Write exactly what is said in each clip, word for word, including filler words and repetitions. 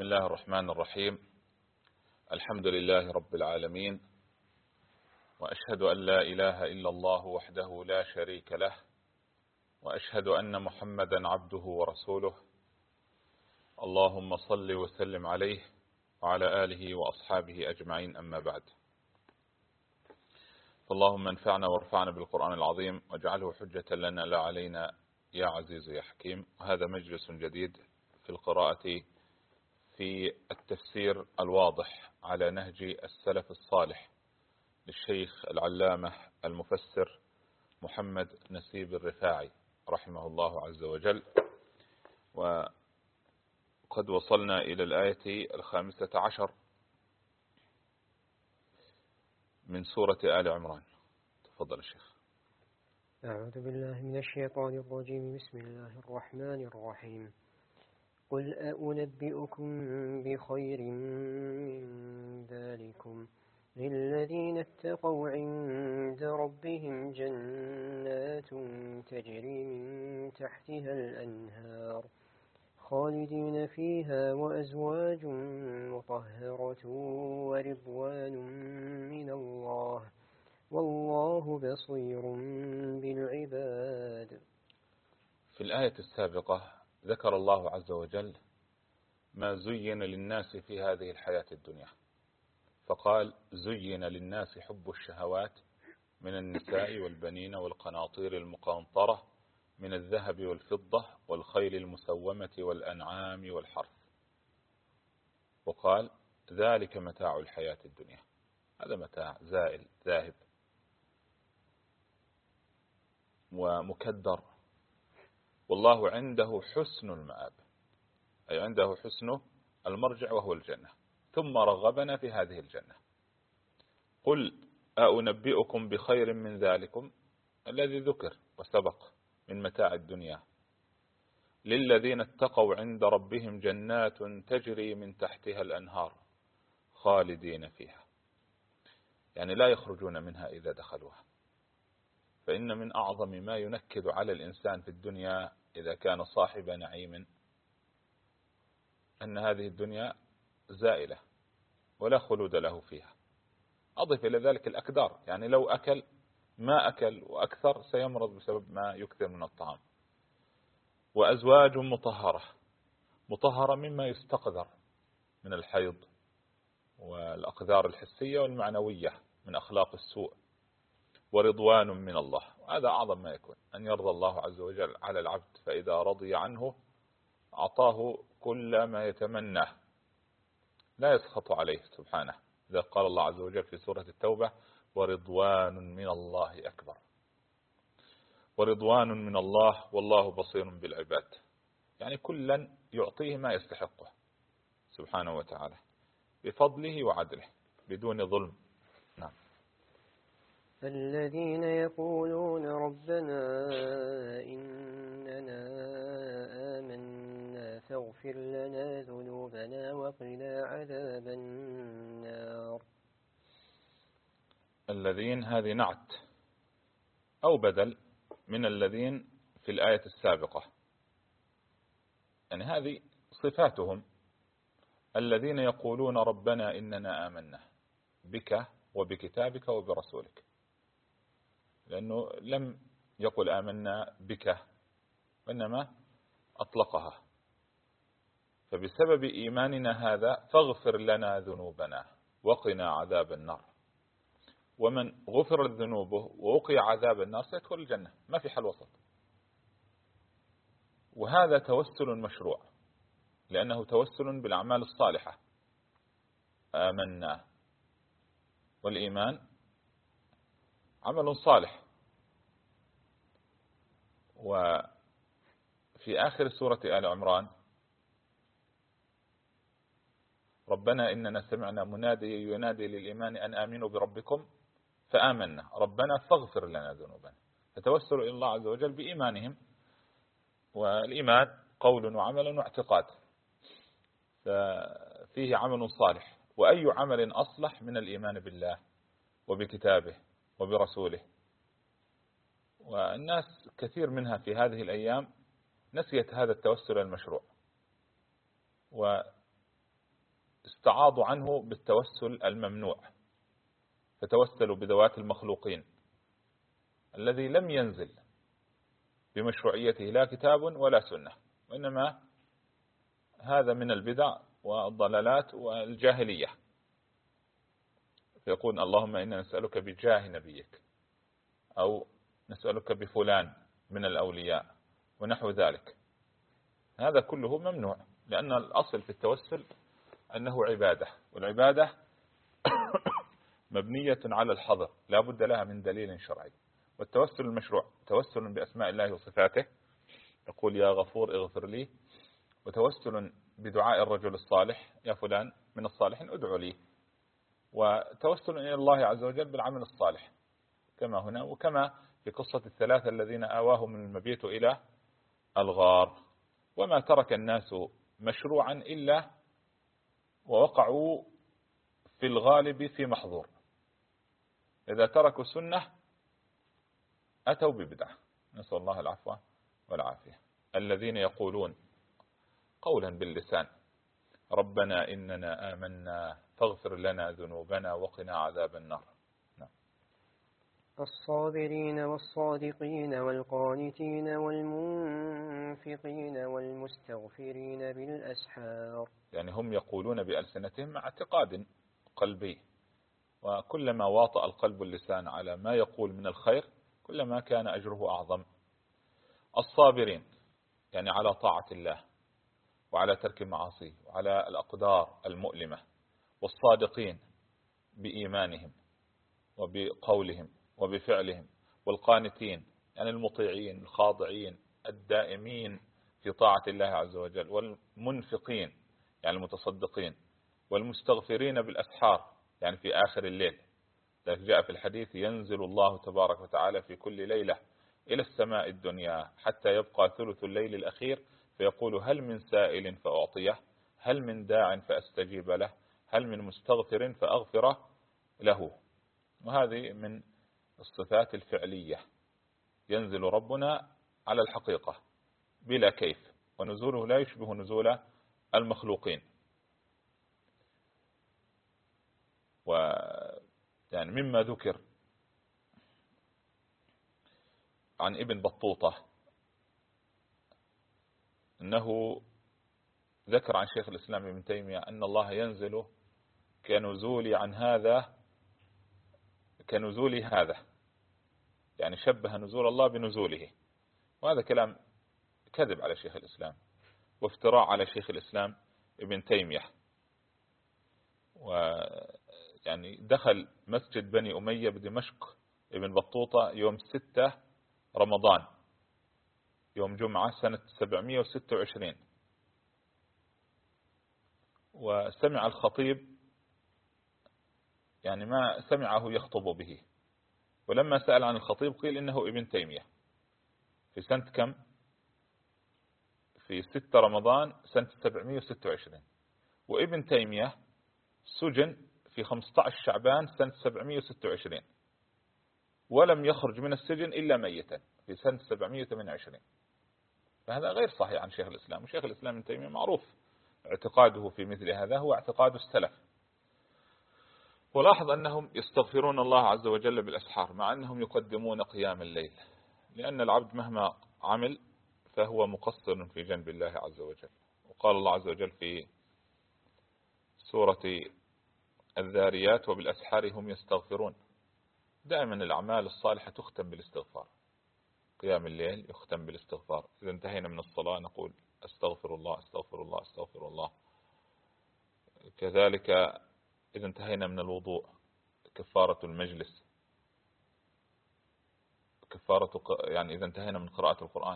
بسم الله الرحمن الرحيم. الحمد لله رب العالمين، وأشهد أن لا إله إلا الله وحده لا شريك له، وأشهد أن محمدا عبده ورسوله. اللهم صل وسلم عليه وعلى آله وأصحابه أجمعين، أما بعد. فاللهم انفعنا وارفعنا بالقرآن العظيم واجعله حجة لنا لا علينا يا عزيز يا حكيم. وهذا مجلس جديد في القراءة في التفسير الواضح على نهج السلف الصالح للشيخ العلامة المفسر محمد نسيب الرفاعي رحمه الله عز وجل. وقد وصلنا إلى الآية الخامسة عشر من سورة آل عمران. تفضل الشيخ. أعوذ بالله من الشيطان الرجيم. بسم الله الرحمن الرحيم. قل أنبئكم بخير من ذلكم للذين اتقوا عند ربهم جنات تجري من تحتها الأنهار خالدين فيها وأزواج مطهرة ورضوان من الله والله بصير بالعباد. في الآية السابقة ذكر الله عز وجل ما زين للناس في هذه الحياة الدنيا، فقال: زين للناس حب الشهوات من النساء والبنين والقناطير المقنطرة من الذهب والفضة والخيل المسومة والأنعام والحرث، وقال: ذلك متاع الحياة الدنيا. هذا متاع زائل ذاهب ومكدر، والله عنده حسن المآب، أي عنده حسن المرجع وهو الجنة، ثم رغبنا في هذه الجنة. قل أنبئكم بخير من ذلكم الذي ذكر وسبق من متاع الدنيا للذين اتقوا عند ربهم جنات تجري من تحتها الأنهار خالدين فيها، يعني لا يخرجون منها إذا دخلوها. فإن من أعظم ما ينكد على الإنسان في الدنيا إذا كان صاحب نعيم أن هذه الدنيا زائلة ولا خلود له فيها. أضف إلى ذلك الأكدار، يعني لو أكل ما أكل وأكثر سيمرض بسبب ما يكثر من الطعام. وأزواج مطهرة، مطهرة مما يستقذر من الحيض والأقذار الحسية والمعنوية من أخلاق السوء. ورضوان من الله، هذا أعظم ما يكون، أن يرضى الله عز وجل على العبد، فإذا رضي عنه أعطاه كل ما يتمناه، لا يسخط عليه سبحانه. إذا قال الله عز وجل في سورة التوبة: ورضوان من الله أكبر. ورضوان من الله والله بصير بالعباد، يعني كلا يعطيه ما يستحقه سبحانه وتعالى بفضله وعدله بدون ظلم. نعم. الذين يقولون ربنا إننا آمنا فاغفر لنا ذنوبنا وقنا عذاب النار. الذين هذه نعت أو بدل من الذين في الآية السابقة، يعني هذه صفاتهم: الذين يقولون ربنا إننا آمنا بك وبكتابك وبرسولك، لأنه لم يقل آمنا بك وإنما أطلقها. فبسبب إيماننا هذا فاغفر لنا ذنوبنا وقنا عذاب النار. ومن غفرت ذنوبه ووقي عذاب النار سيدخل الجنة، ما في حل وسط. وهذا توسل مشروع، لأنه توسل بالأعمال الصالحة. آمنا، والإيمان عمل صالح. وفي آخر سورة آل عمران: ربنا إننا سمعنا منادي ينادي للإيمان أن آمنوا بربكم فآمنا ربنا فاغفر لنا ذنوبنا. فتوسلوا إلى الله عز وجل بإيمانهم، والإيمان قول وعمل واعتقاد، ففيه عمل صالح. وأي عمل أصلح من الإيمان بالله وبكتابه وبرسوله. والناس كثير منها في هذه الأيام نسيت هذا التوسل المشروع، استعاضوا عنه بالتوسل الممنوع، فتوسلوا بذوات المخلوقين الذي لم ينزل بمشروعيته لا كتاب ولا سنة، وإنما هذا من البدع والضلالات والجاهلية. فيقول اللهم إنا نسألك بجاه نبيك، أو نسألك بفلان من الأولياء ونحو ذلك. هذا كله ممنوع، لأن الأصل في التوسل أنه عبادة، والعبادة مبنية على الحظر لا بد لها من دليل شرعي. والتوسل المشروع توسل بأسماء الله وصفاته، يقول يا غفور اغفر لي، وتوسل بدعاء الرجل الصالح، يا فلان من الصالحين ادعو لي، وتوسل إلى الله عز وجل بالعمل الصالح كما هنا، وكما في قصة الثلاثة الذين آواهم المبيت إلى الغار. وما ترك الناس مشروعا إلا ووقعوا في الغالب في محظور. إذا تركوا سنة أتوا ببدعة، نسأل الله العفو والعافية. الذين يقولون قولا باللسان ربنا إننا آمنا فاغفر لنا ذنوبنا وقنا عذاب النار. نعم. الصابرين والصادقين والقانتين والمنفقين والمستغفرين بالأسحار. يعني هم يقولون بألسنتهم مع اعتقاد قلبي، وكلما واطأ القلب اللسان على ما يقول من الخير كلما كان أجره أعظم. الصابرين يعني على طاعة الله وعلى ترك المعاصي وعلى الأقدار المؤلمة، والصادقين بإيمانهم وبقولهم وبفعلهم، والقانتين يعني المطيعين الخاضعين الدائمين في طاعة الله عز وجل، والمنفقين يعني المتصدقين، والمستغفرين بالأسحار يعني في آخر الليل. ذلك جاء في الحديث ينزل الله تبارك وتعالى في كل ليلة إلى السماء الدنيا حتى يبقى ثلث الليل الأخير، فيقول هل من سائل فأعطيه، هل من داع فأستجيب له، هل من مستغفر فأغفر له. وهذه من الصفات الفعلية، ينزل ربنا على الحقيقة بلا كيف، ونزوله لا يشبه نزول المخلوقين. ويعني مما ذكر عن ابن بطوطة أنه ذكر عن شيخ الإسلام ابن تيمية أن الله ينزل كنزولي عن هذا كنزولي هذا، يعني شبه نزول الله بنزوله. وهذا كلام كذب على شيخ الإسلام وافتراء على شيخ الإسلام ابن تيمية. ويعني دخل مسجد بني أمية بدمشق ابن بطوطة يوم ستة رمضان يوم جمعة سنة سبعمائة وستة وعشرين، وسمع الخطيب يعني ما سمعه يخطب به، ولما سأل عن الخطيب قيل إنه ابن تيمية في سنة كم؟ في ستة رمضان سنة سبعمائة وستة وعشرين، وابن تيمية سجن في خمسة عشر شعبان سنة سبعمائة وستة وعشرين، ولم يخرج من السجن إلا ميتا في سنة سبعمائة وثمانية وعشرين. فهذا غير صحيح عن شيخ الإسلام. وشيخ الإسلام ابن تيمية معروف اعتقاده في مثل هذا هو اعتقاد السلف. ولاحظ أنهم يستغفرون الله عز وجل بالأسحار مع أنهم يقدمون قيام الليل، لأن العبد مهما عمل فهو مقصر في جنب الله عز وجل. وقال الله عز وجل في سورة الذاريات وبالأسحار هم يستغفرون. دائما الأعمال الصالحة تختم بالاستغفار، قيام الليل يختم بالاستغفار. إذا انتهينا من الصلاة نقول أستغفر الله أستغفر الله أستغفر الله. كذلك إذا انتهينا من الوضوء كفارة المجلس، كفارة يعني إذا انتهينا من قراءة القرآن.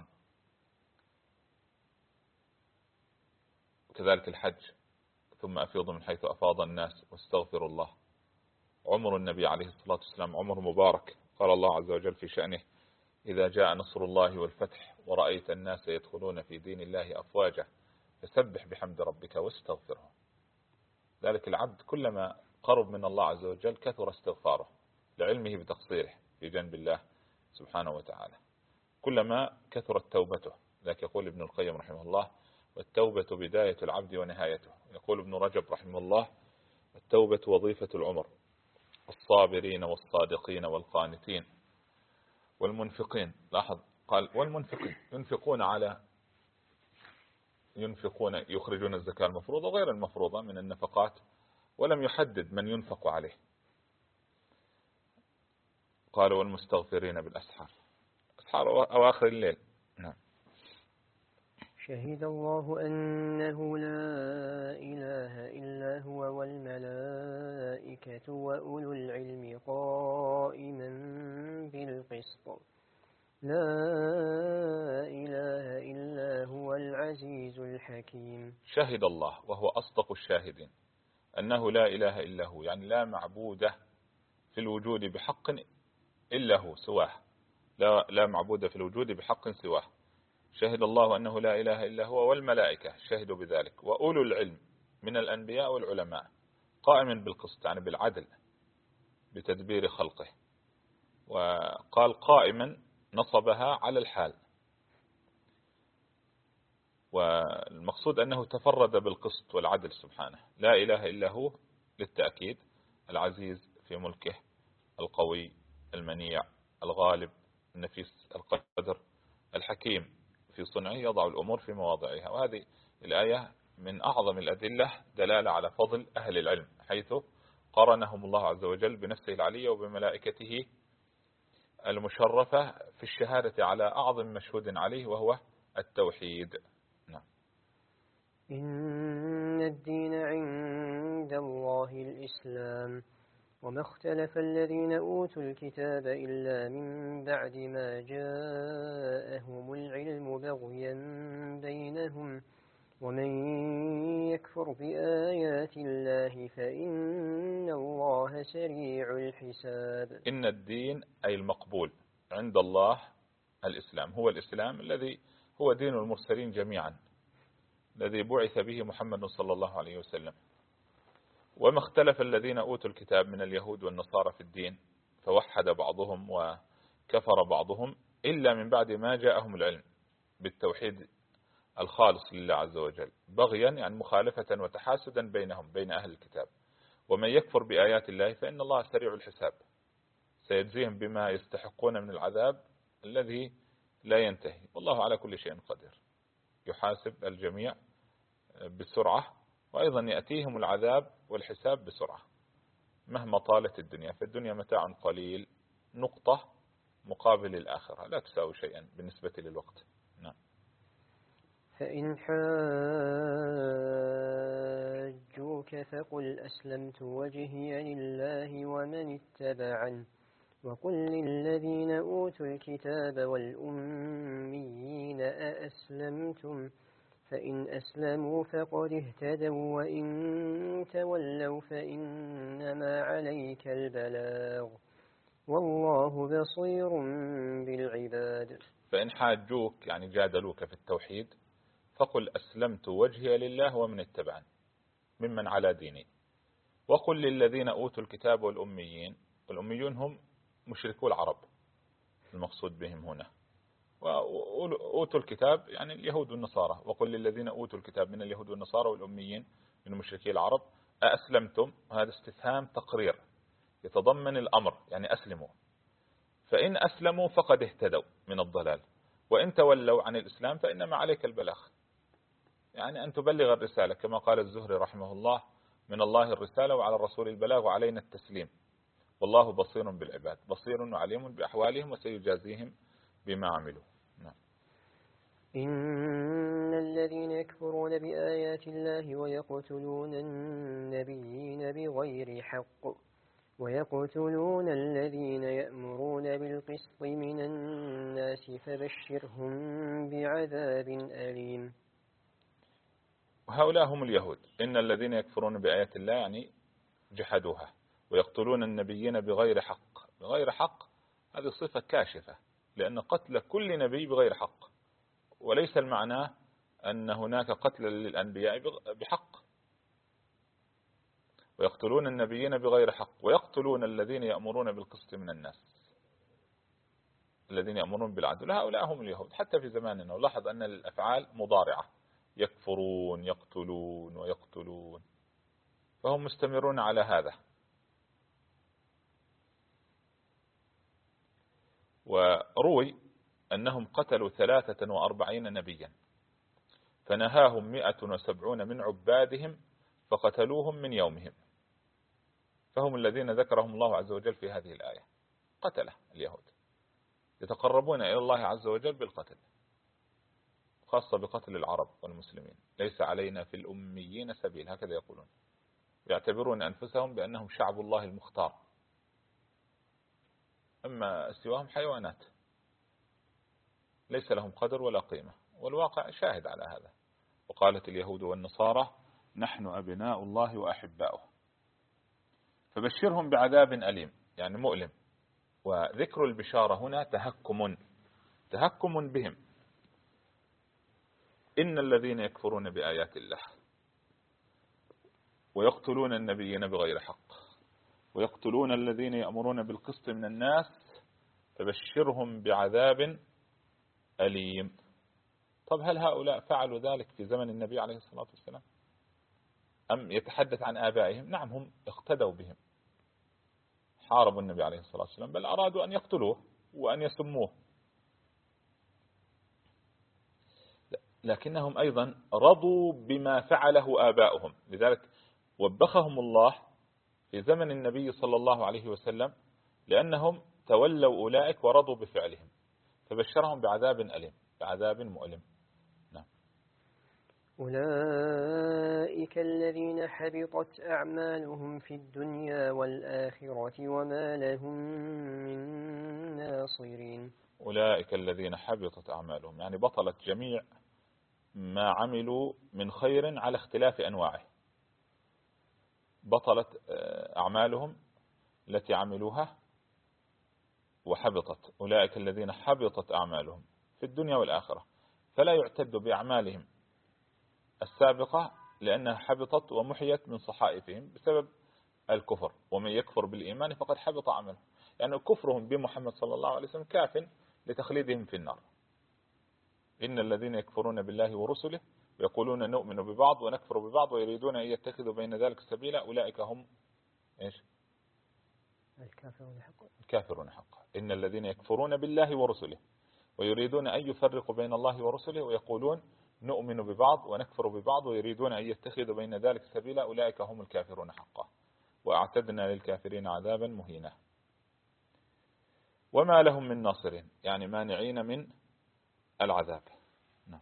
كذلك الحج، ثم أفيض من حيث أفاض الناس واستغفر الله. عمر النبي عليه الصلاة والسلام عمر مبارك، قال الله عز وجل في شأنه إذا جاء نصر الله والفتح ورأيت الناس يدخلون في دين الله أفواجا فسبح بحمد ربك واستغفره. ذلك العبد كلما قرب من الله عز وجل كثر استغفاره لعلمه بتقصيره في جنب الله سبحانه وتعالى، كلما كثرت توبته. ذلك يقول ابن القيم رحمه الله والتوبة بداية العبد ونهايته. يقول ابن رجب رحمه الله: التوبة وظيفة العمر، الصابرين والصادقين والقانتين والمنفقين. لاحظ قال والمنفقين، ينفقون على ينفقون يخرجون الزكاة المفروضة وغير المفروضة من النفقات، ولم يحدد من ينفق عليه. قالوا والمستغفرين بالأسحار، أسحار أواخر الليل. نعم. شهد الله أنه لا إله إلا هو والملائكة وأولو العلم قائما بالقسط لا إله إلا هو العزيز الحكيم. شهد الله وهو أصدق الشاهدين أنه لا إله إلا هو، يعني لا معبود في الوجود بحق إلا هو سواه، لا, لا معبود في الوجود بحق سواه. شهد الله أنه لا إله إلا هو والملائكة شهدوا بذلك وأولو العلم من الأنبياء والعلماء قائما بالقسط، يعني بالعدل بتدبير خلقه. وقال قائما نصبها على الحال، والمقصود أنه تفرد بالقسط والعدل سبحانه. لا إله إلا هو للتأكيد، العزيز في ملكه، القوي المنيع الغالب النفيس القدر، الحكيم في صنعه يضع الأمور في مواضعها. وهذه الآية من أعظم الأدلة دلالة على فضل أهل العلم، حيث قرنهم الله عز وجل بنفسه العلية وبملائكته المشرفة في الشهادة على أعظم مشهود عليه وهو التوحيد. نعم. إن الدين عند الله الإسلام وما اختلف الذين أوتوا الكتاب إلا من بعد ما جاءهم العلم بغيا بينهم ومن يكفر بآيات الله فإن الله سريع الحساب. إن الدين أي المقبول عند الله الإسلام، هو الإسلام الذي هو دين المرسلين جميعا، الذي بعث به محمد صلى الله عليه وسلم. وما اختلف الذين أوتوا الكتاب من اليهود والنصارى في الدين فوحد بعضهم وكفر بعضهم إلا من بعد ما جاءهم العلم بالتوحيد الخالص لله عز وجل، بغيا يعني مخالفة وتحاسدا بينهم بين أهل الكتاب. ومن يكفر بآيات الله فإن الله سريع الحساب، سيجزيهم بما يستحقون من العذاب الذي لا ينتهي، والله على كل شيء قدير، يحاسب الجميع بسرعة، وأيضا يأتيهم العذاب والحساب بسرعة مهما طالت الدنيا. فالدنيا متاع قليل، نقطة مقابل الآخرة لا تساوي شيئا بالنسبة للوقت. نعم. فإن حاجوك فقل أسلمت وجهي لله ومن اتبعني وقل للذين أوتوا الكتاب والأميين أأسلمتم فإن أسلموا فقد اهتدوا وإن تولوا فإنما عليك البلاغ والله بصير بالعباد. فإن حاجوك يعني جادلوك في التوحيد فقل أسلمت وجهي لله ومن اتبعني ممن على ديني. وقل للذين أوتوا الكتاب والأميين، والأميون هم مشركو العرب المقصود بهم هنا، وأوتوا الكتاب يعني اليهود والنصارى. وقل للذين أوتوا الكتاب من اليهود والنصارى والأميين من مشركي العرب أأسلمتم، هذا استفهام تقرير يتضمن الأمر، يعني أسلموا. فإن أسلموا فقد اهتدوا من الضلال، وإن تولوا عن الإسلام فإنما عليك البلاغ، يعني أن تبلغ الرسالة كما قال الزهري رحمه الله: من الله الرسالة وعلى الرسول البلاغ وعلينا التسليم والله بصير بالعباد، بصير وعليم بأحوالهم وسيجازيهم بما عملوا. نعم. إن الذين يكفرون بآيات الله ويقتلون النبيين بغير حق ويقتلون الذين يأمرون بالقسط من الناس فبشرهم بعذاب أليم. وهؤلاء هم اليهود. إن الذين يكفرون بآيات الله يعني جحدوها، ويقتلون النبيين بغير حق. بغير حق هذه صفة كاشفة، لأن قتل كل نبي بغير حق، وليس المعنى أن هناك قتل للأنبياء بحق. ويقتلون النبيين بغير حق ويقتلون الذين يأمرون بالقسط من الناس، الذين يأمرون بالعدل. هؤلاء هم اليهود حتى في زماننا. ولاحظ أن الأفعال مضارعة يكفرون يقتلون ويقتلون، فهم مستمرون على هذا. وروي أنهم قتلوا ثلاثة وأربعين نبيا، فنهاهم مئة وسبعون من عبادهم فقتلوهم من يومهم، فهم الذين ذكرهم الله عز وجل في هذه الآية. قتله اليهود يتقربون إلى الله عز وجل بالقتل، خاصة بقتل العرب والمسلمين. ليس علينا في الأميين سبيل، هكذا يقولون، يعتبرون أنفسهم بأنهم شعب الله المختار، أما سواهم حيوانات ليس لهم قدر ولا قيمة، والواقع شاهد على هذا. وقالت اليهود والنصارى نحن أبناء الله وأحباؤه، فبشرهم بعذاب أليم، يعني مؤلم. وذكر البشارة هنا تهكم تهكم بهم. إن الذين يكفرون بآيات الله ويقتلون النبيين بغير حق ويقتلون الذين يأمرون بالقسط من الناس فبشرهم بعذاب أليم. طب هل هؤلاء فعلوا ذلك في زمن النبي عليه الصلاة والسلام أم يتحدث عن آبائهم؟ نعم، هم اقتدوا بهم، حاربوا النبي عليه الصلاة والسلام، بل أرادوا أن يقتلوه وأن يسموه، لكنهم أيضا رضوا بما فعله آباؤهم. لذلك وبخهم الله في زمن النبي صلى الله عليه وسلم لأنهم تولوا أولئك ورضوا بفعلهم، فبشرهم بعذاب أليم، بعذاب مؤلم. نعم. أولئك الذين حبطت أعمالهم في الدنيا والآخرة وما لهم من ناصرين. أولئك الذين حبطت أعمالهم، يعني بطلت جميع ما عملوا من خير على اختلاف أنواعه، بطلت أعمالهم التي عملوها وحبطت. أولئك الذين حبطت أعمالهم في الدنيا والآخرة، فلا يعتد بأعمالهم السابقة لأنها حبطت ومحيت من صحائفهم بسبب الكفر، ومن يكفر بالإيمان فقد حبط عمله. يعني كفرهم بمحمد صلى الله عليه وسلم كاف لتخليدهم في النار. إن الذين يكفرون بالله ورسله ويقولون نؤمن ببعض ونكفر ببعض ويريدون أن يتخذوا بين ذلك سبيلا أولئك هم إيش؟ الكافرون حقا. الكافرون حقا. إن الذين يكفرون بالله ورسله ويريدون أن يفرقوا بين الله ورسله ويقولون نؤمن ببعض ونكفر ببعض ويريدون أن يتخذوا بين ذلك سبيلا أولئك هم الكافرون حقا وأعتدنا للكافرين عذابا مهينا. وما لهم من ناصرين، يعني مانعين من العذاب. نعم.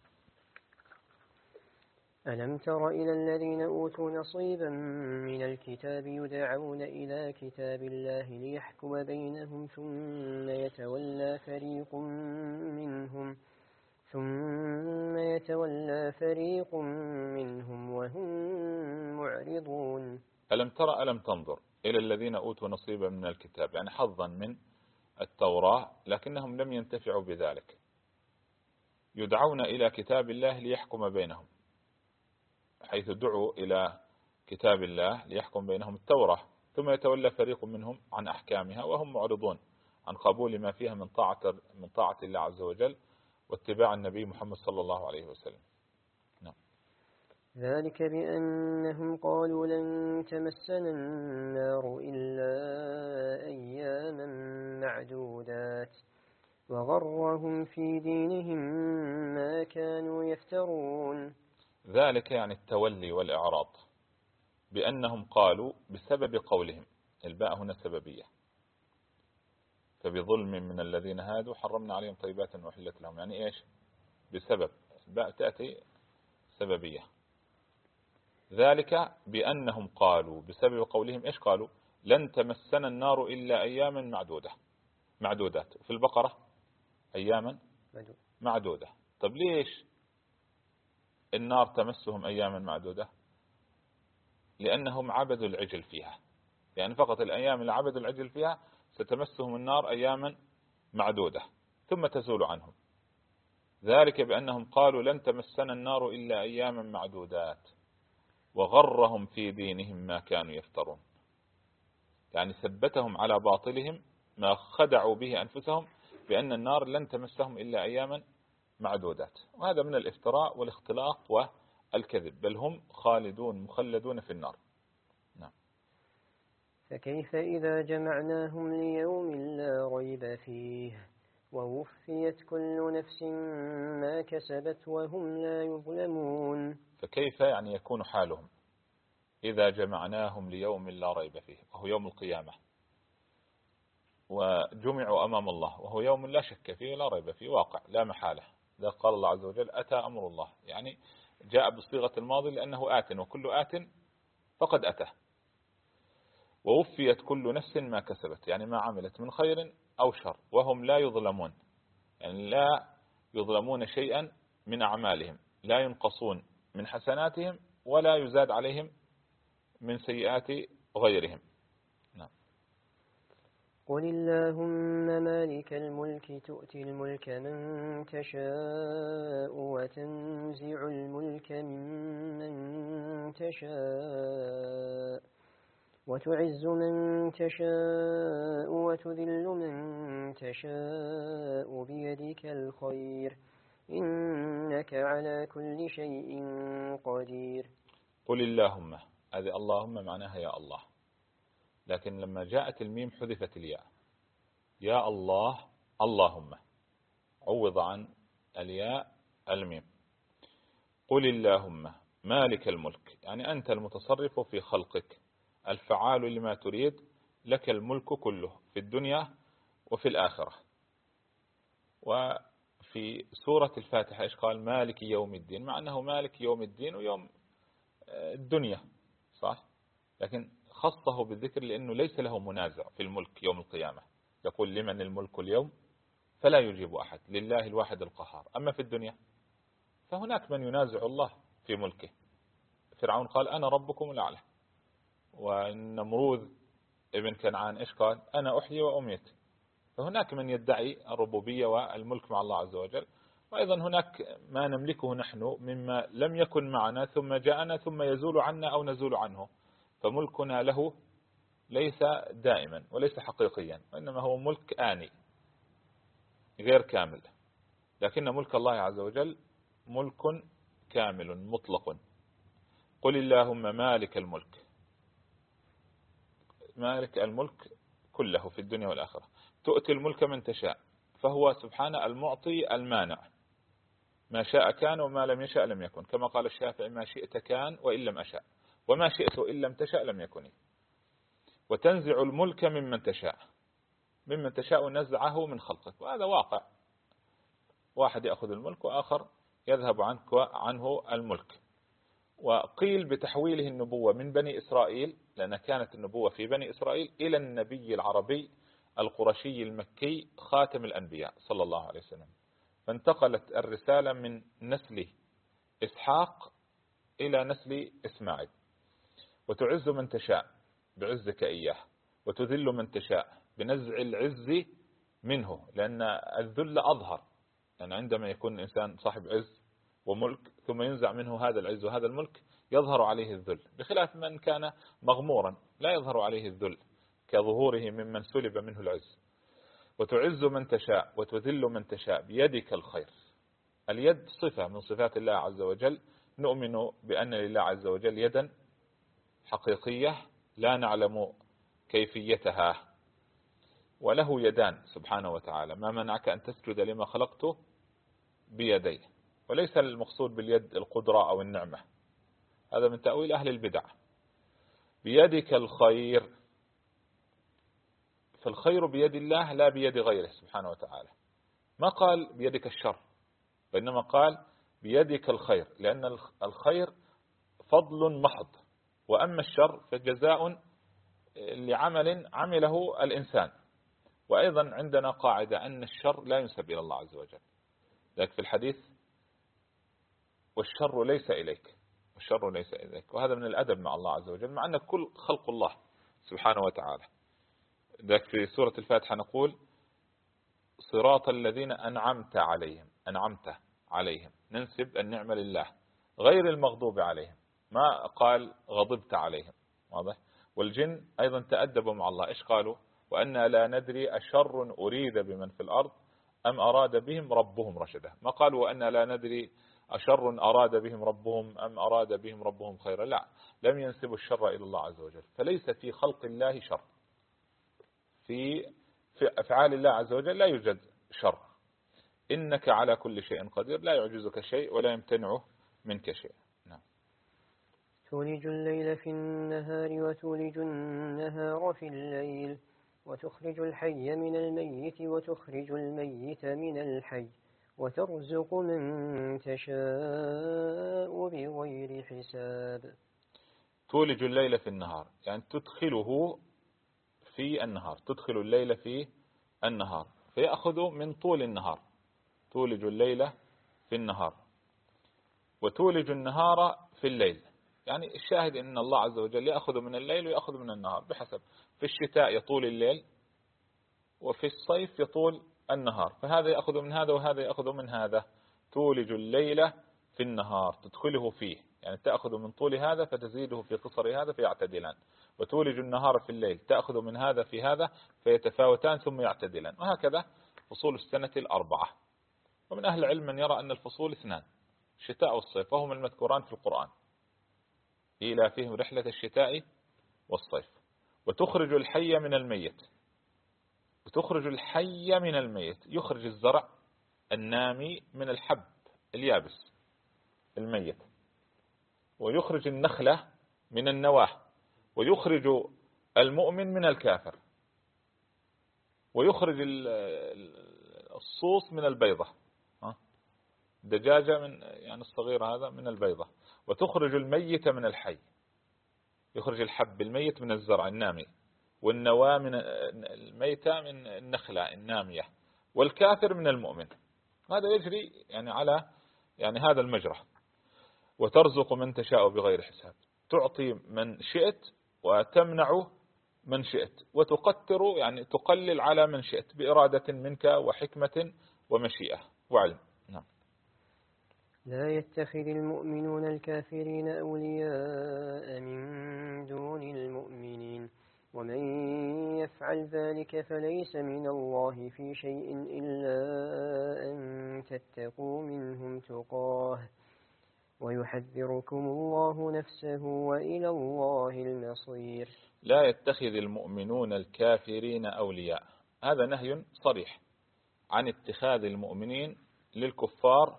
ألم تر إلى الذين أوتوا نصيبا من الكتاب يدعون إلى كتاب الله ليحكم بينهم ثم يتولى فريق منهم ثم يتولى فريق منهم وهم معرضون. ألم تر ألم تنظر إلى الذين أوتوا نصيبا من الكتاب، يعني حظا من التوراة، لكنهم لم ينتفعوا بذلك. يدعون إلى كتاب الله ليحكم بينهم، حيث دعوا إلى كتاب الله ليحكم بينهم التوراة، ثم يتولى فريق منهم عن أحكامها وهم معرضون عن قبول ما فيها من طاعة من طاعة الله عز وجل واتباع النبي محمد صلى الله عليه وسلم. نعم. ذلك بأنهم قالوا لن تمسنا النار إلا أياما معدودات وغرهم في دينهم ما كانوا يفترون. ذلك يعني التولي والإعراض، بأنهم قالوا بسبب قولهم، الباء هنا سببية، فبظلم من الذين هادوا حرمنا عليهم طيبات وحلت لهم، يعني إيش؟ بسبب، الباء تأتي سببية. ذلك بأنهم قالوا بسبب قولهم، إيش قالوا؟ لن تمسنا النار إلا أياما معدودة معدودات، في البقرة أياما معدودة. طب ليش النار تمسهم أياما معدودة؟ لأنهم عبدوا العجل فيها، يعني فقط الأيام اللي عبدوا العجل فيها ستمسهم النار أياما معدودة ثم تزول عنهم. ذلك بأنهم قالوا لن تمسنا النار إلا أياما معدودات وغرهم في دينهم ما كانوا يفترون، يعني ثبتهم على باطلهم ما خدعوا به أنفسهم بأن النار لن تمسهم إلا أياما معدودات. وهذا من الافتراء والاختلاق الكذب، بل هم خالدون مخلدون في النار. نعم. فكيف إذا جمعناهم ليوم لا ريب فيه ووفيت كل نفس ما كسبت وهم لا يظلمون. فكيف يعني يكون حالهم إذا جمعناهم ليوم لا ريب فيه، وهو يوم القيامة، وجمعوا أمام الله وهو يوم لا شك فيه لا ريب فيه، واقع لا محالة. ذا قال الله عز وجل أتى أمر الله، يعني جاء بصيغة الماضي لأنه آت، وكل آت فقد أتى. ووفيت كل نفس ما كسبت، يعني ما عملت من خير أو شر، وهم لا يظلمون، يعني لا يظلمون شيئا من أعمالهم، لا ينقصون من حسناتهم ولا يزاد عليهم من سيئات غيرهم. نعم. قل اللهم مالك الملك تؤتي الملك من تشاء وتنزع الملك ممن تشاء وتعز من تشاء وتذل من تشاء بيدك الخير إنك على كل شيء قدير. قل اللهم، هذه اللهم معناها يا الله، لكن لما جاءت الميم حذفت الياء. يا الله اللهم، عوض عن الياء الميم. قل اللهم مالك الملك، يعني أنت المتصرف في خلقك، الفعال لما تريد، لك الملك كله في الدنيا وفي الآخرة. وفي سورة الفاتحة إيش قال؟ مالك يوم الدين، مع أنه مالك يوم الدين ويوم الدنيا، صح؟ لكن خصه بالذكر لأنه ليس له منازع في الملك يوم القيامة. يقول لمن الملك اليوم، فلا يجيب أحد، لله الواحد القهار. أما في الدنيا فهناك من ينازع الله في ملكه. فرعون قال أنا ربكم الأعلى، والنمروذ ابن كنعان إيش قال؟ أنا أحيي وأميت. فهناك من يدعي الربوبية والملك مع الله عز وجل. وأيضا هناك ما نملكه نحن مما لم يكن معنا ثم جاءنا ثم يزول عنا أو نزول عنه، فملكنا له ليس دائما وليس حقيقيا، وإنما هو ملك آني غير كامل. لكن ملك الله عز وجل ملك كامل مطلق. قل اللهم مالك الملك، مالك الملك كله في الدنيا والآخرة، تؤتي الملك من تشاء، فهو سبحانه المعطي المانع، ما شاء كان وما لم يشاء لم يكن، كما قال الشافعي ما شئت كان وإن لم أشاء، وما شئت إن لم تشاء لم يكن. وتنزع الملك ممن تشاء، ممن تشاء نزعه من خلقك، وهذا واقع، واحد يأخذ الملك وآخر يذهب عنك عنه الملك. وقيل بتحويله النبوة من بني إسرائيل، لأن كانت النبوة في بني إسرائيل، إلى النبي العربي القرشي المكي خاتم الأنبياء صلى الله عليه وسلم، فانتقلت الرسالة من نسل إسحاق إلى نسل إسماعيل. وتعز من تشاء بعزك إياه، وتذل من تشاء بنزع العز منه، لأن الذل أظهر، لأن عندما يكون الإنسان صاحب عز وملك ثم ينزع منه هذا العز وهذا الملك يظهر عليه الذل، بخلاف من كان مغمورا لا يظهر عليه الذل كظهوره ممن سلب منه العز. وتعز من تشاء وتذل من تشاء بيدك الخير. اليد صفة من صفات الله عز وجل، نؤمن بأن لله عز وجل يدا حقيقية لا نعلم كيفيتها، وله يدان سبحانه وتعالى. ما منعك أن تسجد لما خلقته بيديه، وليس المقصود باليد القدرة أو النعمة، هذا من تأويل أهل البدع. بيدك الخير، فالخير بيد الله لا بيد غيره سبحانه وتعالى. ما قال بيدك الشر، وإنما قال بيدك الخير، لأن الخير فضل محض، وأما الشر فجزاء لعمل عمله الإنسان. وأيضا عندنا قاعدة أن الشر لا ينسب إلى الله عز وجل، لكن في الحديث والشر ليس إليك، والشر ليس إليك، وهذا من الأدب مع الله عز وجل، مع أن كل خلق الله سبحانه وتعالى. ذلك في سورة الفاتحة نقول صراط الذين أنعمت عليهم، أنعمت عليهم، ننسب النعمة لله، غير المغضوب عليهم، ما قال غضبت عليهم، واضح؟ والجن أيضا تأدبوا مع الله، إيش قالوا؟ وأن لا ندري أشر أريد بمن في الأرض أم أراد بهم ربهم رشدا، ما قالوا وأن لا ندري أشر أراد بهم ربهم أم أراد بهم ربهم خيرا، لا، لم ينسبوا الشر إلى الله عز وجل. فليس في خلق الله شر، في في أفعال الله عز وجل لا يوجد شر. إنك على كل شيء قدير، لا يعجزك شيء ولا يمتنعه منك شيء. نعم. تولج الليل في النهار وتولج النهار في الليل وتخرج الحي من الميت وتخرج الميت من الحي وترزق من تشاء بغير حساب. تولج الليل في النهار يعني تدخله في النهار، تدخل الليل في النهار فيأخذ من طول النهار. تولج الليل في النهار وتولج النهار في الليل، يعني الشاهد أن الله عز وجل يأخذ من الليل ويأخذ من النهار بحسب. في الشتاء يطول الليل وفي الصيف يطول النهار، فهذا يأخذ من هذا وهذا يأخذ من هذا. تولج الليل في النهار تدخله فيه، يعني تأخذ من طول هذا فتزيده في قصر هذا فيعتدلان، وتولج النهار في الليل تأخذ من هذا في هذا فيتفاوتان ثم يعتدلان، وهكذا فصول السنة الأربعة. ومن أهل العلم من يرى أن الفصول اثنان، الشتاء والصيف، وهم المذكوران في القرآن، إلى فيهم رحلة الشتاء والصيف. وتخرج الحي من الميت، وتخرج الحي من الميت، يخرج الزرع النامي من الحب اليابس الميت، ويخرج النخلة من النواه، ويخرج المؤمن من الكافر، ويخرج الصوص من البيضة، دجاجة من يعني الصغير هذا من البيضة، وتخرج الميت من الحي، يخرج الحب الميت من الزرع النامي، والنواة من الميتة من النخلة النامية، والكافر من المؤمن. هذا يجري يعني على يعني هذا المجرى. وترزق من تشاء بغير حساب، تعطي من شئت وتمنع من شئت، وتقتر يعني تقلل على من شئت بإرادة منك وحكمة ومشيئة وعلم. نعم. لا يتخذ المؤمنون الكافرين أولياء من دون المؤمنين ومن يفعل ذلك فليس من الله في شيء إلا أن تتقوا منهم تقاه ويحذركم الله نفسه وإلى الله المصير. لا يتخذ المؤمنون الكافرين أولياء، هذا نهي صريح عن اتخاذ المؤمنين للكفار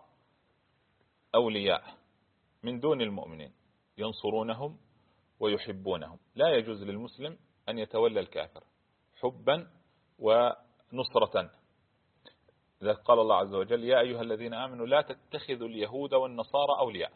أولياء من دون المؤمنين ينصرونهم ويحبونهم. لا يجوز للمسلم أن يتولى الكافر حبا ونصرة. لذلك قال الله عز وجل: يا أيها الذين آمنوا لا تتخذوا اليهود والنصارى أولياء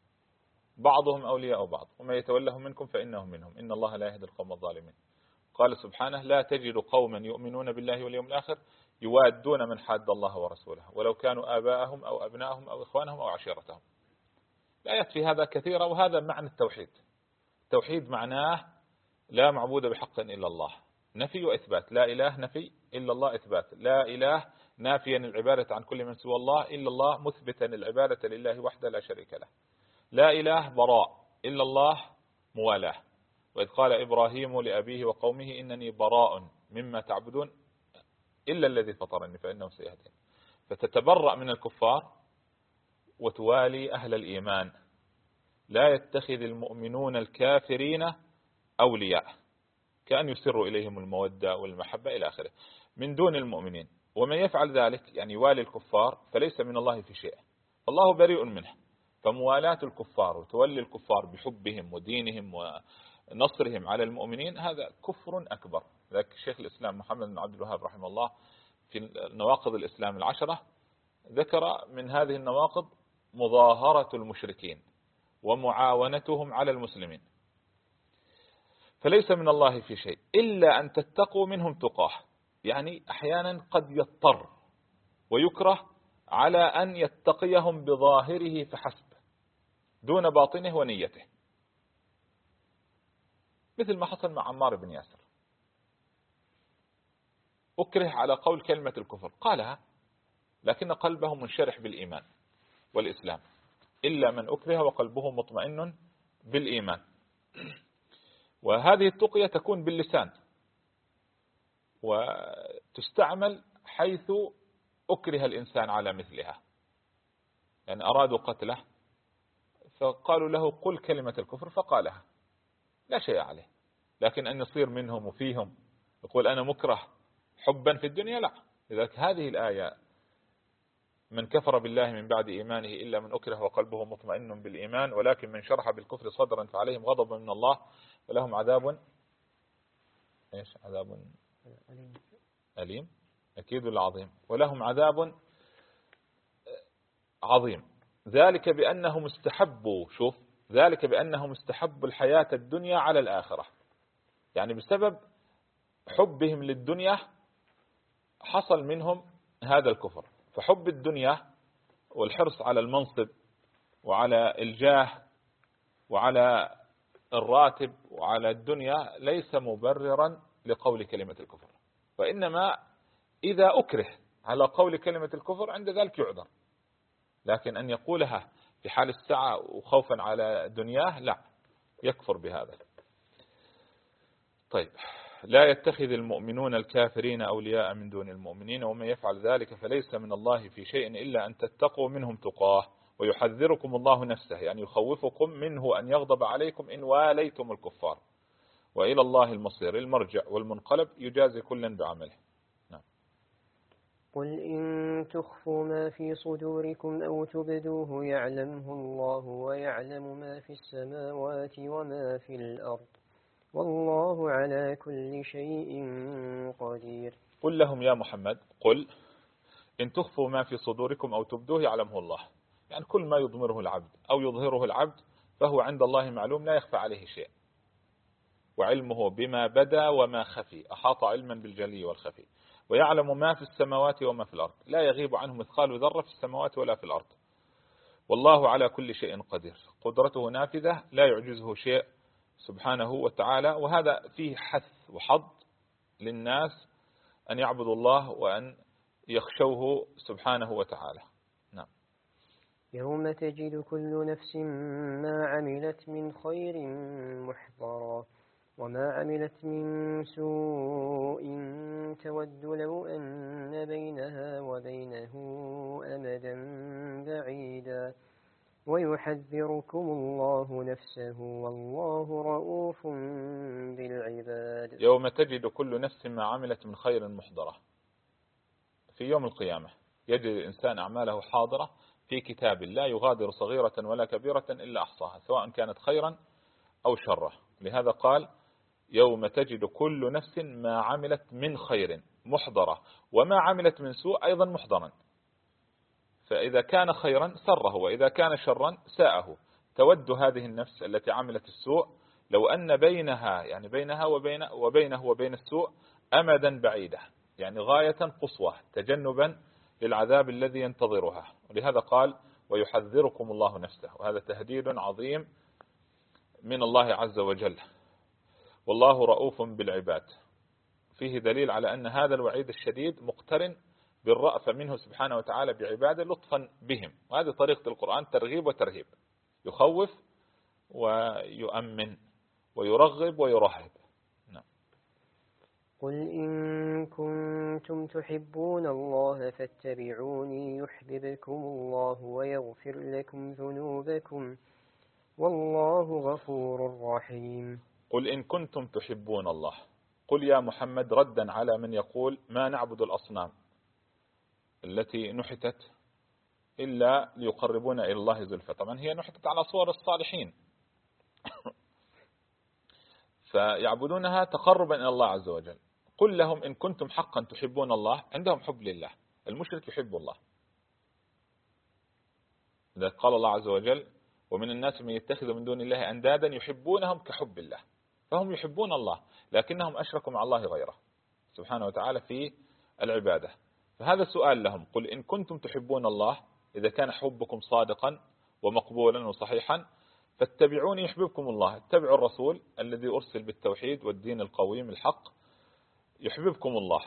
بعضهم أولياء بعض وما يتولهم منكم فإنهم منهم إن الله لا يهدي القوم الظالمين. قال سبحانه: لا تجد قوما يؤمنون بالله واليوم الآخر يوادون من حاد الله ورسوله ولو كانوا آباءهم أو أبناءهم أو إخوانهم أو عشيرتهم. الآيات في هذا كثيرة، وهذا معنى التوحيد. التوحيد معناه لا معبود بحق إلا الله، نفي وإثبات. لا إله نفي، إلا الله إثبات. لا إله نافيا العبادة عن كل من سوى الله، إلا الله مثبتا العبادة لله وحده لا شريك له. لا إله براء، إلا الله موالاه. وإذ قال إبراهيم لأبيه وقومه إنني براء مما تعبدون إلا الذي فطرني فإنه سيهدين. فتتبرأ من الكفار وتوالي أهل الإيمان. لا يتخذ المؤمنون الكافرين أولياء، كأن يسروا إليهم المودة والمحبة إلى آخره من دون المؤمنين. ومن يفعل ذلك يعني يوالي الكفار فليس من الله في شيء، الله بريء منه. فموالاة الكفار وتولي الكفار بحبهم ودينهم ونصرهم على المؤمنين هذا كفر أكبر. ذلك الشيخ الإسلام محمد بن عبد الوهاب رحمه الله في نواقض الإسلام العشرة ذكر من هذه النواقض مظاهرة المشركين ومعاونتهم على المسلمين. فليس من الله في شيء إلا أن تتقوا منهم تقاه، يعني أحيانا قد يضطر ويكره على أن يتقيهم بظاهره فحسب دون باطنه ونيته، مثل ما حصل مع عمار بن ياسر. أكره على قول كلمة الكفر، قالها لكن قلبه منشرح بالإيمان والإسلام، إلا من أكره وقلبه مطمئن بالإيمان. وهذه التقية تكون باللسان وتستعمل حيث أكره الإنسان على مثلها. يعني أرادوا قتله فقالوا له قل كلمة الكفر فقالها لا شيء عليه. لكن أن يصير منهم وفيهم يقول أنا مكره حبا في الدنيا لا. لذلك هذه الآية من كفر بالله من بعد إيمانه إلا من أكره وقلبه مطمئن بالإيمان ولكن من شرح بالكفر صدرا فعليهم غضب من الله ولهم عذاب إيش عذاب أليم أكيد العظيم ولهم عذاب عظيم. ذلك بأنهم استحبوا شوف ذلك بأنهم استحبوا الحياة الدنيا على الآخرة. يعني بسبب حبهم للدنيا حصل منهم هذا الكفر. فحب الدنيا والحرص على المنصب وعلى الجاه وعلى الراتب وعلى الدنيا ليس مبررا لقول كلمة الكفر. وإنما إذا أكره على قول كلمة الكفر عند ذلك يعذر. لكن أن يقولها في حال السعة وخوفا على دنياه لا يكفر بهذا. طيب لا يتخذ المؤمنون الكافرين أولياء من دون المؤمنين ومن يفعل ذلك فليس من الله في شيء إلا أن تتقوا منهم تقاه ويحذركم الله نفسه يعني يخوفكم منه أن يغضب عليكم إن واليتم الكفار وإلى الله المصير المرجع والمنقلب يجازي كلا بعمله. نعم. قل إن تخفوا ما في صدوركم أو تبدوه يعلمه الله ويعلم ما في السماوات وما في الأرض والله على كل شيء قدير. قل لهم يا محمد قل إن تخفوا ما في صدوركم أو تبدوه يعلمه الله. يعني كل ما يضمره العبد أو يظهره العبد فهو عند الله معلوم لا يخفى عليه شيء وعلمه بما بدا وما خفي أحاط علما بالجلي والخفي ويعلم ما في السماوات وما في الأرض لا يغيب عنه مثقال ذرة في السماوات ولا في الأرض والله على كل شيء قدير. قدرته نافذة لا يعجزه شيء سبحانه وتعالى. وهذا فيه حث وحض للناس أن يعبدوا الله وأن يخشوه سبحانه وتعالى. نعم. يوم تجد كل نفس ما عملت من خير محضرا وما عملت من سوء تود لو أن بينها وبينه أمدا بعيدا ويحذركم الله نفسه والله رؤوف بالعباد. يوم تجد كل نفس ما عملت من خير محضرة. في يوم القيامة يجد الإنسان أعماله حاضرة في كتاب لا يغادر صغيرة ولا كبيرة إلا أحصاها سواء كانت خيرا أو شرا. لهذا قال يوم تجد كل نفس ما عملت من خير محضرة وما عملت من سوء أيضا محضرا. فإذا كان خيرا سره وإذا كان شرا ساءه. تود هذه النفس التي عملت السوء لو أن بينها يعني بينها وبين وبينه وبين السوء أمدا بعيدا يعني غاية قصوى تجنبا للعذاب الذي ينتظرها. ولهذا قال ويحذركم الله نفسه وهذا تهديد عظيم من الله عز وجل. والله رؤوف بالعباد. فيه دليل على أن هذا الوعيد الشديد مقترن بالرأفة منه سبحانه وتعالى بعباده لطفا بهم. وهذه طريقة القرآن ترغيب وترهيب يخوف ويؤمن ويرغب ويرهب. نعم. قل إن كنتم تحبون الله فاتبعوني يحببكم الله ويغفر لكم ذنوبكم والله غفور رحيم. قل إن كنتم تحبون الله. قل يا محمد ردا على من يقول ما نعبد الأصنام التي نحتت إلا ليقربون إلى الله زلفى. طبعا هي نحتت على صور الصالحين فيعبدونها تقربا إلى الله عز وجل. قل لهم إن كنتم حقا تحبون الله. عندهم حب لله. المشرك يحب الله. لذلك قال الله عز وجل ومن الناس من يتخذ من دون الله أندادا يحبونهم كحب الله. فهم يحبون الله لكنهم أشركوا مع الله غيره سبحانه وتعالى في العبادة. فهذا سؤال لهم قل إن كنتم تحبون الله إذا كان حبكم صادقا ومقبولا وصحيحا فاتبعوني يحببكم الله. اتبعوا الرسول الذي أرسل بالتوحيد والدين القويم الحق يحببكم الله.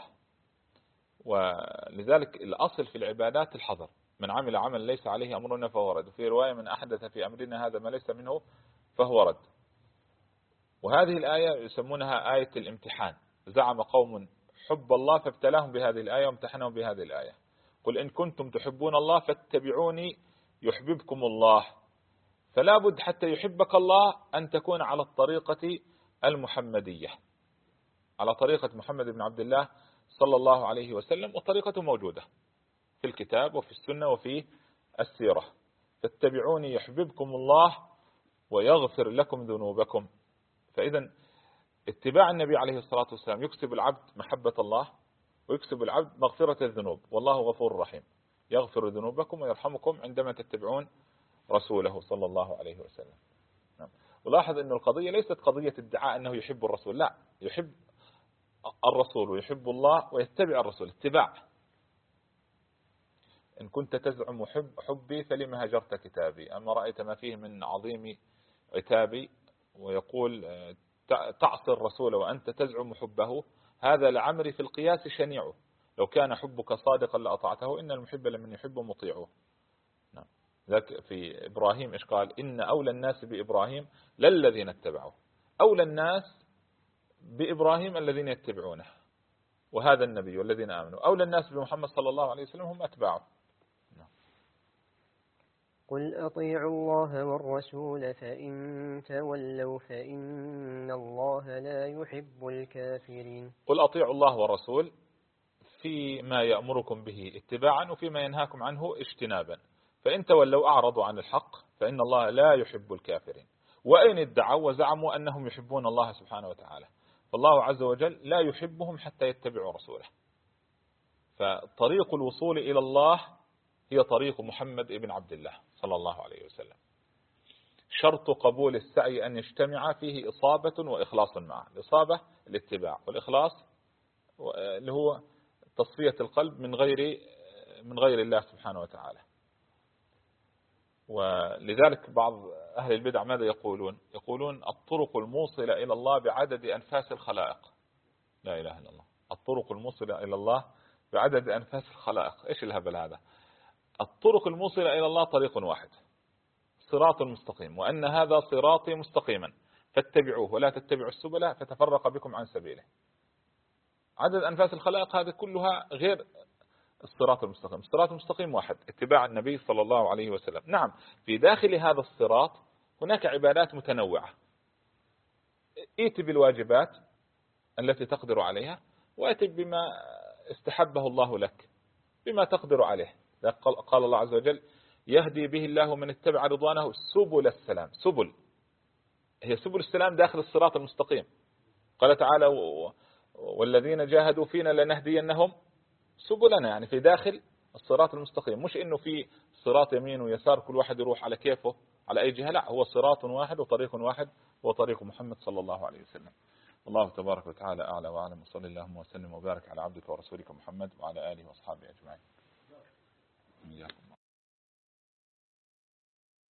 ولذلك الأصل في العبادات الحظر. من عمل عمل ليس عليه أمرنا فهو رد. وفي رواية من أحدث في أمرنا هذا ما ليس منه فهو رد. وهذه الآية يسمونها آية الامتحان. زعم قوم حب الله فابتلاهم بهذه الآية وامتحنهم بهذه الآية. قل إن كنتم تحبون الله فاتبعوني يحببكم الله. فلا بد حتى يحبك الله أن تكون على الطريقة المحمدية، على طريقة محمد بن عبد الله صلى الله عليه وسلم، وطريقته موجودة في الكتاب وفي السنة وفي السيرة. فاتبعوني يحببكم الله ويغفر لكم ذنوبكم. فإذا اتباع النبي عليه الصلاة والسلام يكسب العبد محبة الله، ويكسب العبد مغفرة الذنوب، والله غفور رحيم يغفر ذنوبكم ويرحمكم عندما تتبعون رسوله صلى الله عليه وسلم. ولاحظ أن القضية ليست قضية ادعاء أنه يحب الرسول، لا، يحب الرسول ويحب الله ويتبع الرسول، اتباع. إن كنت تزعم حب حبي فلما هجرت كتابي، أما رأيت ما فيه من عظيم عتابي، ويقول تعصي الرسول وأنت تزعم حبه، هذا لعمري في القياس شنيعه، لو كان حبك صادقا لأطعته، إن المحب لمن يحب مطيعه. نعم. ذاك في إبراهيم إيش قال؟ إن أولى الناس بإبراهيم للذين اتبعوه. أولى الناس بإبراهيم الذين يتبعونه، وهذا النبي والذين آمنوا. أولى الناس بمحمد صلى الله عليه وسلم هم أتباعه. قل أطيعوا الله والرسول فإن تولوا فإن الله لا يحب الكافرين. قل أطيعوا الله والرسول فيما يأمركم به اتباعا وفيما ينهاكم عنه اجتنابا، فإن تولوا أعرضوا عن الحق فإن الله لا يحب الكافرين. وإن ادعوا وزعموا أنهم يحبون الله سبحانه وتعالى، فالله عز وجل لا يحبهم حتى يتبعوا رسوله. فطريق الوصول إلى الله هي طريق محمد بن عبد الله صلى الله عليه وسلم. شرط قبول السعي أن يجتمع فيه إصابة وإخلاص معه. الإصابة الاتباع، والإخلاص اللي هو تصفية القلب من غير من غير الله سبحانه وتعالى. ولذلك بعض أهل البدع ماذا يقولون؟ يقولون الطرق الموصلة إلى الله بعدد أنفاس الخلائق. لا إله إلا الله. الطرق الموصلة إلى الله بعدد أنفاس الخلائق. إيش الهبل هذا؟ الطرق الموصلة إلى الله طريق واحد، صراط مستقيم، وأن هذا صراطي مستقيما فاتبعوه ولا تتبعوا السبل فتفرق بكم عن سبيله. عدد أنفاس الخلائق هذه كلها غير الصراط المستقيم. الصراط المستقيم واحد، اتباع النبي صلى الله عليه وسلم. نعم، في داخل هذا الصراط هناك عبادات متنوعة، ائت بالواجبات التي تقدر عليها، وائت بما استحبه الله لك بما تقدر عليه. قال الله عز وجل يهدي به الله من اتبع رضوانه سبل السلام. سبل هي سبل السلام داخل الصراط المستقيم. قال تعالى والذين جاهدوا فينا لنهدينهم سبلنا، يعني في داخل الصراط المستقيم، مش انه في صراط يمين ويسار كل واحد يروح على كيفه على اي جهة، لا، هو صراط واحد وطريق واحد هو طريق محمد صلى الله عليه وسلم. الله تبارك وتعالى أعلى وأعلم، وصلى اللهم وسلم وبارك على عبدك ورسولك محمد وعلى آله وأصحابه أجمعين.